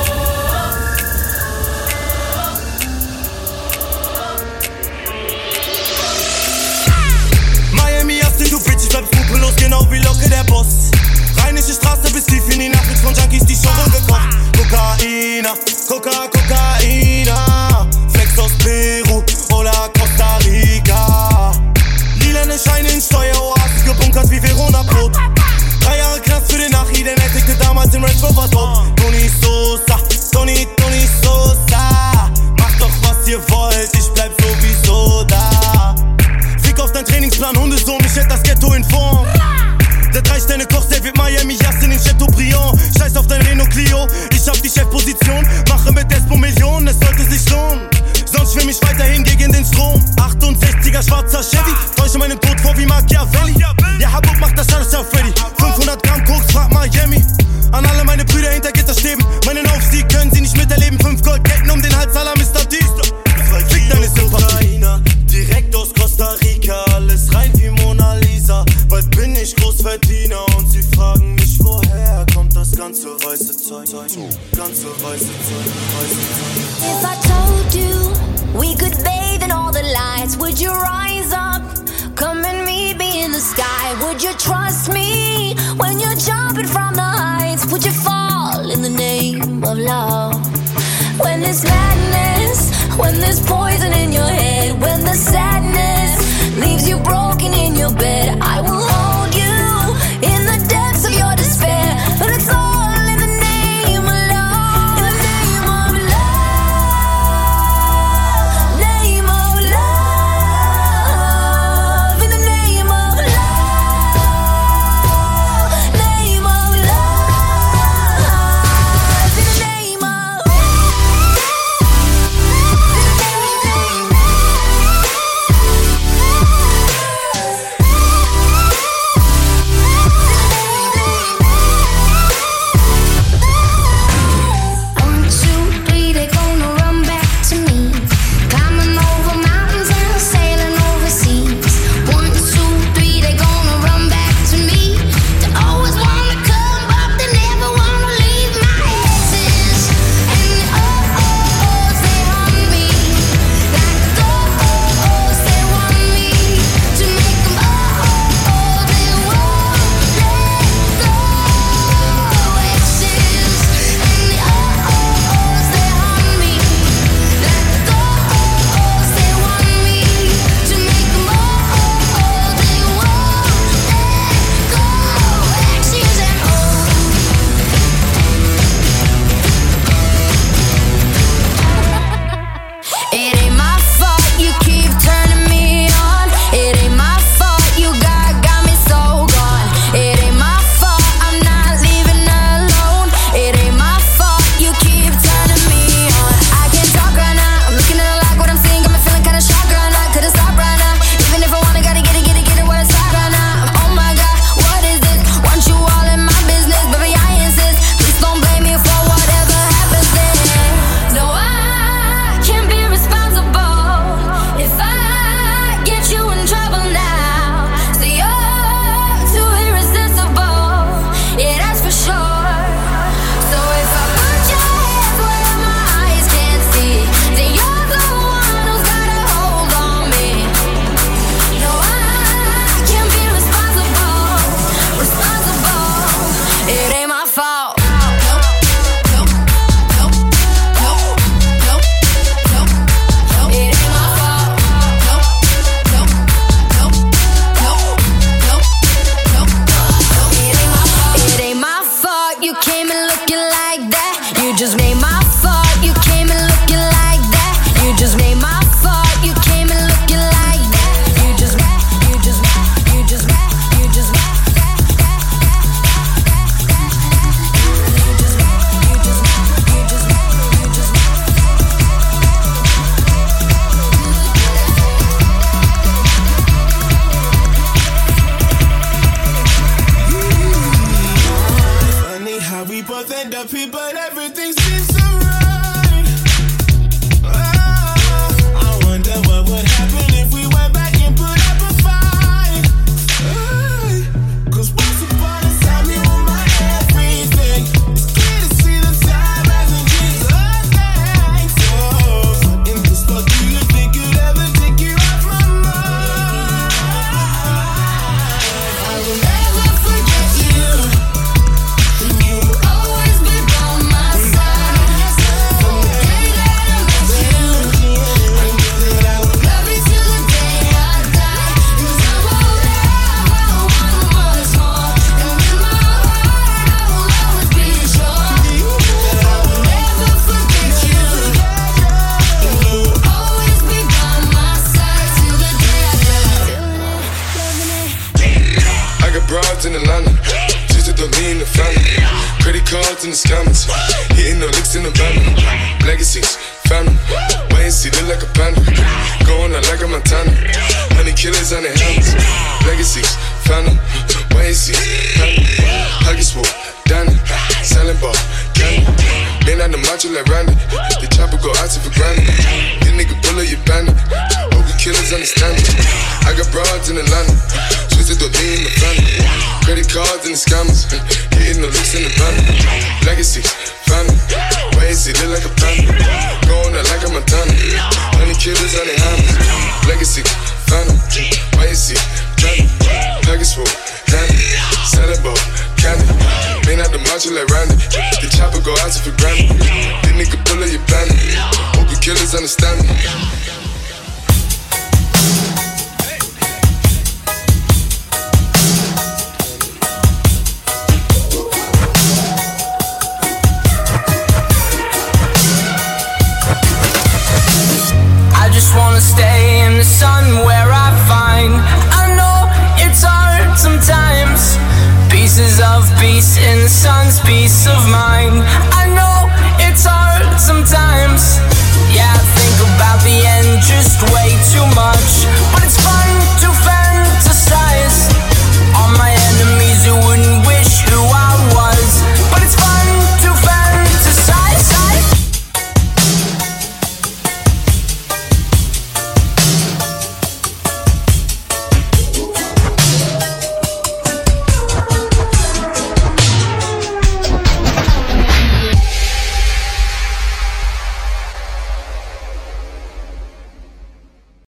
Miami, Austin, du Bitch, ich bleib skrupellos, genau wie Locke, der Boss. Rheinische Straße bis tief in die Nacht, mit von Junkies die Show gekocht. Kokaina, Kokaina. Flex aus Peru oder Costa Rica. Lilane Scheine in Steueroasen, gebunkert wie Verona-Brot. 3 Jahre Knast für den Nachi, denn er tickte damals im Range Rover tot. Tony Sosa, Tony Sosa. Macht doch was ihr wollt, ich bleib sowieso da. Fick auf dein Trainingsplan, Hundesohn, ich hätt das Ghetto in Form. Der 3-Sterne-Koch, der wird Miami, Yassin in Chateaubriand. Scheiß auf dein Renault Clio, ich hab die Chefposition. Mache mit Despo Millionen, es sollte sich lohnen. Sonst schwimm ich weiterhin gegen den Strom. 68er schwarzer Chevy, täusche meinen Tod vor wie Machiavelli. Ja, Habub macht das alles auf Freddy. 500 Gramm Koks, frag Miami. An alle meine Brüder hinter Gitter stehen. Meinen Aufstieg können sie nicht miterleben. 5 Goldketten um den Hals, aller Mr. Deez. Fick deine Sympathie. Direkt aus Costa Rica, alles rein wie Mona Lisa. Bald bin ich Großverdiener und sie fragen mich, woher kommt das ganze weiße Zeug. Ganze weiße Zeug. If I told you we could bathe in all the lights, would you rise up? Come and meet me in the sky. Would you trust me when you're jumping from the heights? Would you fall in the name of love? When there's madness, when there's poison in your head, when the sadness leaves you broken in your bed, I will hold you in the depths of your despair. But it's all in the name of love. In the name of love. Name of love. In the name of love. Name of love. In the name of the people, everything seems so right. I wonder what would happen if we went back and put up a fight. Cause once upon a time you were my everything. It's clear to see the time hasn't changed a thing. So, in this thought, do you think you'd ever take you off my mind? I will never forget you. You will always be by my side. From the day that I met you, I knew that I would love you till the day I die. 'Cause I won't ever want much more. And in my heart, I will always be sure that I will never forget you. And you will always be by my side till the day I die. I got broads in Atlanta, just to lean the family. Credit cards in the scammers, hitting the licks in the van. Legacies, family, wait and see, look like a panda. Going out like a Montana, honey killers on their hands. Legacies, family, wait and see, family. Pockets full, Danny, selling ball, candy. Man on the macho like Randy, the chopper go out to for granted. This nigga bullet, you bandit. Hope the killers understand it. I got broads in Atlanta, twisted the lean in the family. Credit cards and the scammers, hitting the licks in the van. Legacies, family, wait and see, look like a panda. Going out like a Montana, honey killers on their hands. Legacies, family, wait and see, family. Pockets full, Danny, selling ball, candy. Man out the macho like Randy, the chopper go out to for granted. This nigga bullet, you bandit. Hope the killers understand me.